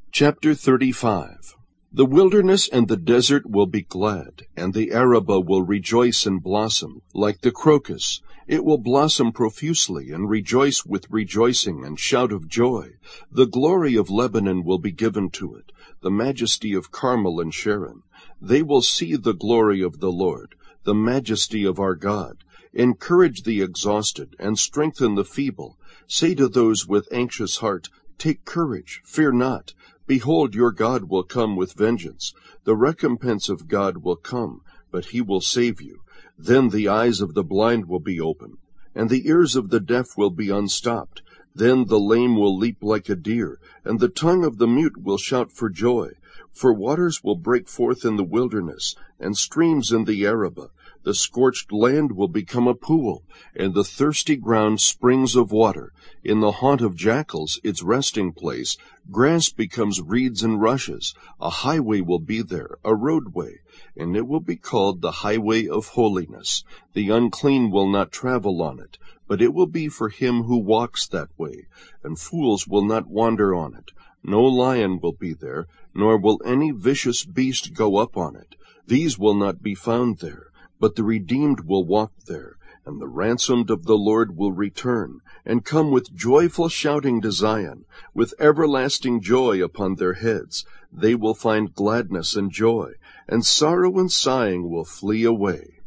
Chapter 35. The wilderness and the desert will be glad, and the Arabah will rejoice and blossom, like the crocus. It will blossom profusely and rejoice with rejoicing and shout of joy. The glory of Lebanon will be given to it, the majesty of Carmel and Sharon. They will see the glory of the Lord, the majesty of our God. Encourage the exhausted and strengthen the feeble. Say to those with anxious heart, take courage, fear not. Behold, your God will come with vengeance. The recompense of God will come, but he will save you. Then the eyes of the blind will be opened, and the ears of the deaf will be unstopped. Then the lame will leap like a deer, and the tongue of the mute will shout for joy. For waters will break forth in the wilderness, and streams in the Arabah. The scorched land will become a pool, and the thirsty ground springs of water. In the haunt of jackals, its resting place, grass becomes reeds and rushes. A highway will be there, a roadway, and it will be called the highway of holiness. The unclean will not travel on it, but it will be for him who walks that way, and fools will not wander on it. No lion will be there, nor will any vicious beast go up on it. These will not be found there, but the redeemed will walk there, and the ransomed of the Lord will return, and come with joyful shouting to Zion, with everlasting joy upon their heads. They will find gladness and joy, and sorrow and sighing will flee away.